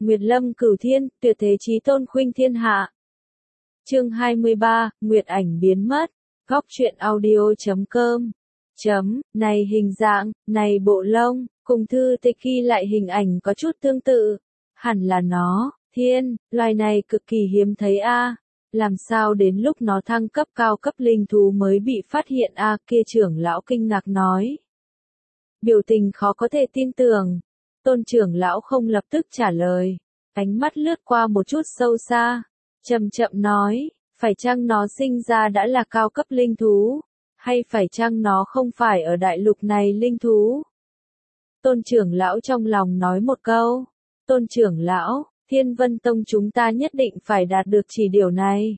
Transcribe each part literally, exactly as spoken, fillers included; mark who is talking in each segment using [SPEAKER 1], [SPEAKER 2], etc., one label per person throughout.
[SPEAKER 1] Nguyệt Lâm Cửu Thiên, tuyệt thế chí tôn khuynh thiên hạ. Chương hai mươi ba, Nguyệt ảnh biến mất. Góc truyện audio chấm com. Chấm, này hình dạng, này bộ lông, cùng thư tịch ghi lại hình ảnh có chút tương tự. Hẳn là nó, thiên, loài này cực kỳ hiếm thấy a. Làm sao đến lúc nó thăng cấp cao cấp linh thú mới bị phát hiện a, kia trưởng lão kinh ngạc nói. Biểu tình khó có thể tin tưởng. Tôn trưởng lão không lập tức trả lời, ánh mắt lướt qua một chút sâu xa, chậm chậm nói, phải chăng nó sinh ra đã là cao cấp linh thú, hay phải chăng nó không phải ở đại lục này linh thú? Tôn trưởng lão trong lòng nói một câu, Tôn trưởng lão, Thiên Vân Tông chúng ta nhất định phải đạt được chỉ điều này.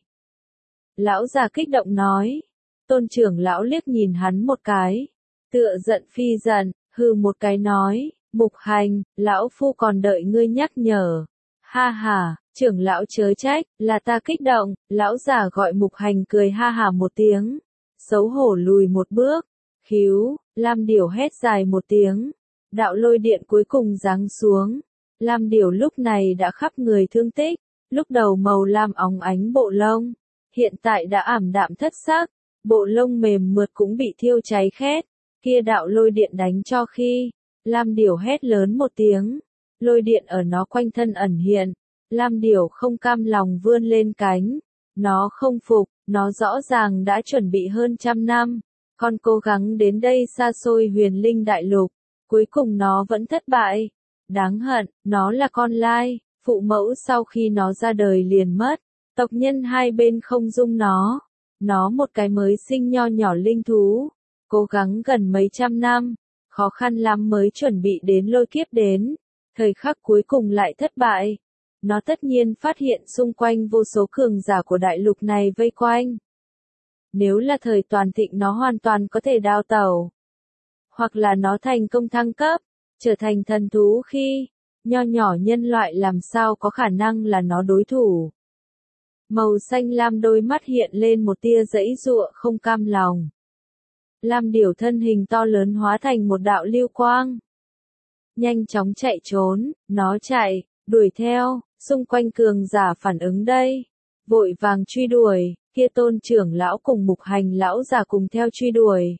[SPEAKER 1] Lão già kích động nói, Tôn trưởng lão liếc nhìn hắn một cái, tựa giận phi giận, hừ một cái nói, Mục Hành, lão phu còn đợi ngươi nhắc nhở. Ha ha, trưởng lão chớ trách, là ta kích động, lão già gọi Mục Hành cười ha ha một tiếng, xấu hổ lùi một bước, khíu, Lam Điểu hét dài một tiếng, đạo lôi điện cuối cùng giáng xuống, Lam Điểu lúc này đã khắp người thương tích, lúc đầu màu lam óng ánh bộ lông, hiện tại đã ảm đạm thất sắc, bộ lông mềm mượt cũng bị thiêu cháy khét, kia đạo lôi điện đánh cho khi, Lam Điểu hét lớn một tiếng, lôi điện ở nó quanh thân ẩn hiện, Lam Điểu không cam lòng vươn lên cánh, nó không phục, nó rõ ràng đã chuẩn bị hơn trăm năm, con cố gắng đến đây xa xôi huyền linh đại lục, cuối cùng nó vẫn thất bại, đáng hận, nó là con lai, phụ mẫu sau khi nó ra đời liền mất, tộc nhân hai bên không dung nó, nó một cái mới sinh nho nhỏ linh thú, cố gắng gần mấy trăm năm. Khó khăn lắm mới chuẩn bị đến lôi kiếp đến, thời khắc cuối cùng lại thất bại. Nó tất nhiên phát hiện xung quanh vô số cường giả của đại lục này vây quanh. Nếu là thời toàn thịnh nó hoàn toàn có thể đào tẩu. Hoặc là nó thành công thăng cấp, trở thành thần thú khi, nho nhỏ nhân loại làm sao có khả năng là nó đối thủ. Màu xanh lam đôi mắt hiện lên một tia giãy giụa không cam lòng. Lam Điểu thân hình to lớn hóa thành một đạo lưu quang. Nhanh chóng chạy trốn, nó chạy, đuổi theo, xung quanh cường giả phản ứng đây. Vội vàng truy đuổi, kia Tôn trưởng lão cùng Mục Hành lão già cùng theo truy đuổi.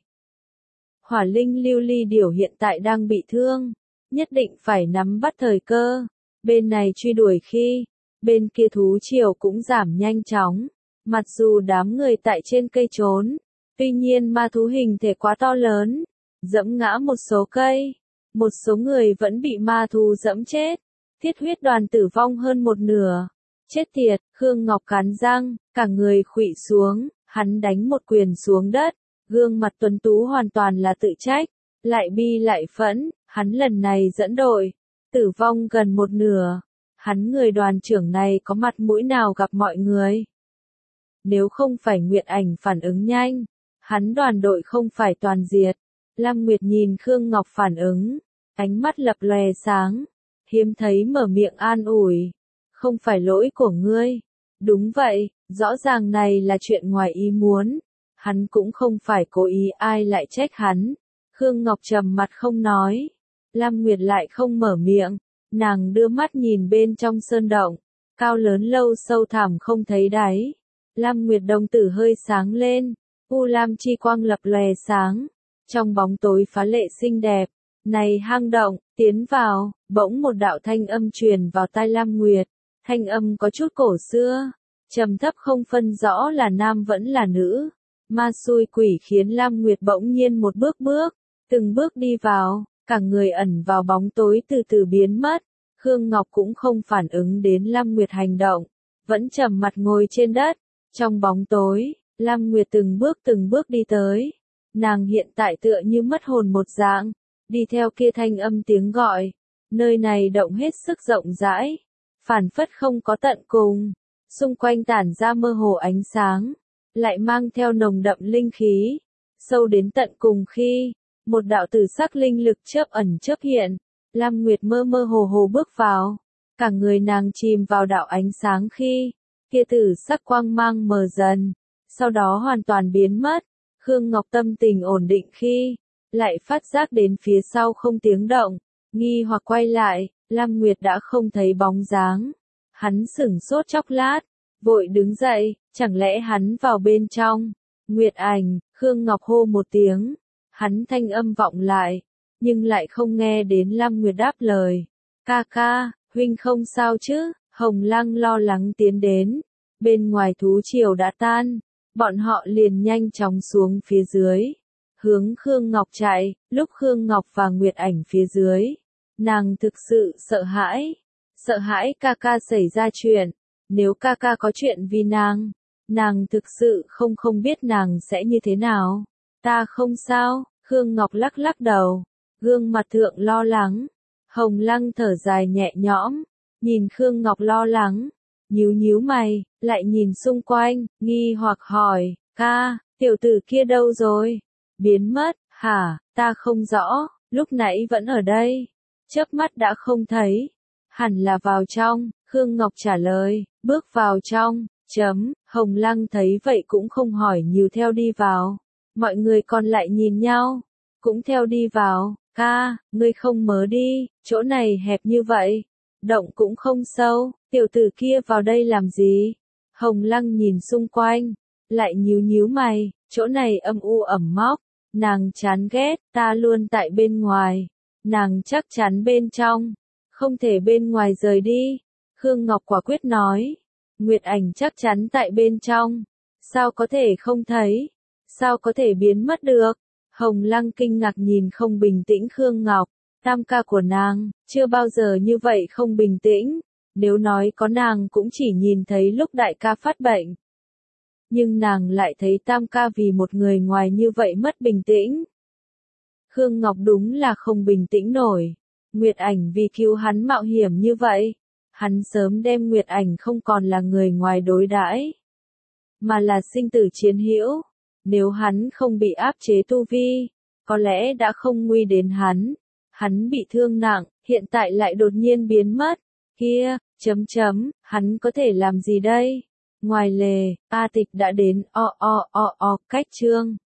[SPEAKER 1] Hỏa linh lưu ly điểu hiện tại đang bị thương, nhất định phải nắm bắt thời cơ. Bên này truy đuổi khi, bên kia thú triều cũng giảm nhanh chóng. Mặc dù đám người tại trên cây trốn. Tuy nhiên ma thú hình thể quá to lớn, dẫm ngã một số cây, một số người vẫn bị ma thú dẫm chết, thiết huyết đoàn tử vong hơn một nửa. Chết tiệt, Khương Ngọc cắn răng, cả người khuỵu xuống, hắn đánh một quyền xuống đất, gương mặt tuấn tú hoàn toàn là tự trách, lại bi lại phẫn, hắn lần này dẫn đội, tử vong gần một nửa, hắn người đoàn trưởng này có mặt mũi nào gặp mọi người. Nếu không phải Nguyệt ảnh phản ứng nhanh, hắn đoàn đội không phải toàn diệt. Lam Nguyệt nhìn Khương Ngọc phản ứng, ánh mắt lập lòe sáng, hiếm thấy mở miệng an ủi. Không phải lỗi của ngươi. Đúng vậy, rõ ràng này là chuyện ngoài ý muốn. Hắn cũng không phải cố ý, ai lại trách hắn. Khương Ngọc trầm mặt không nói. Lam Nguyệt lại không mở miệng, nàng đưa mắt nhìn bên trong sơn động, cao lớn lâu sâu thẳm không thấy đáy. Lam Nguyệt đồng tử hơi sáng lên. U lam chi quang lập lòe sáng, trong bóng tối phá lệ xinh đẹp, này hang động, tiến vào, bỗng một đạo thanh âm truyền vào tai Lam Nguyệt, thanh âm có chút cổ xưa, trầm thấp không phân rõ là nam vẫn là nữ, ma xui quỷ khiến Lam Nguyệt bỗng nhiên một bước bước, từng bước đi vào, cả người ẩn vào bóng tối từ từ biến mất, Khương Ngọc cũng không phản ứng đến Lam Nguyệt hành động, vẫn trầm mặt ngồi trên đất, trong bóng tối. Lam Nguyệt từng bước từng bước đi tới, nàng hiện tại tựa như mất hồn một dạng, đi theo kia thanh âm tiếng gọi, nơi này động hết sức rộng rãi, phản phất không có tận cùng, xung quanh tản ra mơ hồ ánh sáng, lại mang theo nồng đậm linh khí, sâu đến tận cùng khi, một đạo tử sắc linh lực chớp ẩn chớp hiện, Lam Nguyệt mơ mơ hồ hồ bước vào, cả người nàng chìm vào đạo ánh sáng khi, kia tử sắc quang mang mờ dần. Sau đó hoàn toàn biến mất, Khương Ngọc tâm tình ổn định khi, lại phát giác đến phía sau không tiếng động, nghi hoặc quay lại, Lam Nguyệt đã không thấy bóng dáng. Hắn sửng sốt chốc lát, vội đứng dậy, chẳng lẽ hắn vào bên trong. Nguyệt Ảnh, Khương Ngọc hô một tiếng, hắn thanh âm vọng lại, nhưng lại không nghe đến Lam Nguyệt đáp lời. Ca ca, huynh không sao chứ? Hồng Lăng lo lắng tiến đến. Bên ngoài thú triều đã tan, bọn họ liền nhanh chóng xuống phía dưới, hướng Khương Ngọc chạy. Lúc Khương Ngọc và Nguyệt Ảnh phía dưới, nàng thực sự sợ hãi, sợ hãi ca ca xảy ra chuyện. Nếu ca ca có chuyện vì nàng, nàng thực sự không không biết nàng sẽ như thế nào. Ta không sao, Khương Ngọc lắc lắc đầu, gương mặt thượng lo lắng. Hồng Lăng thở dài nhẹ nhõm, nhìn Khương Ngọc lo lắng, nhíu nhíu mày, lại nhìn xung quanh, nghi hoặc hỏi, ca, tiểu tử kia đâu rồi? Biến mất, hả? Ta không rõ, lúc nãy vẫn ở đây, chớp mắt đã không thấy. Hẳn là vào trong, Khương Ngọc trả lời, bước vào trong, chấm, Hồng Lăng thấy vậy cũng không hỏi nhiều theo đi vào. Mọi người còn lại nhìn nhau, cũng theo đi vào. Ca, ngươi không mớ đi, chỗ này hẹp như vậy, động cũng không sâu, tiểu tử kia vào đây làm gì? Hồng Lăng nhìn xung quanh, lại nhíu nhíu mày, chỗ này âm u ẩm mốc, nàng chán ghét. Ta luôn tại bên ngoài, nàng chắc chắn bên trong, không thể bên ngoài rời đi. Khương Ngọc quả quyết nói, Nguyệt Ảnh chắc chắn tại bên trong, sao có thể không thấy, sao có thể biến mất được? Hồng Lăng kinh ngạc nhìn không bình tĩnh Khương Ngọc, tam ca của nàng, chưa bao giờ như vậy không bình tĩnh. Nếu nói có nàng cũng chỉ nhìn thấy lúc đại ca phát bệnh. Nhưng nàng lại thấy tam ca vì một người ngoài như vậy mất bình tĩnh. Khương Ngọc đúng là không bình tĩnh nổi. Nguyệt Ảnh vì cứu hắn mạo hiểm như vậy. Hắn sớm đem Nguyệt Ảnh không còn là người ngoài đối đãi, mà là sinh tử chiến hữu. Nếu hắn không bị áp chế tu vi, có lẽ đã không nguy đến hắn. Hắn bị thương nặng, hiện tại lại đột nhiên biến mất. Kia, chấm chấm, hắn có thể làm gì đây? Ngoài lề, A Tịch đã đến, o o o o, cách chương.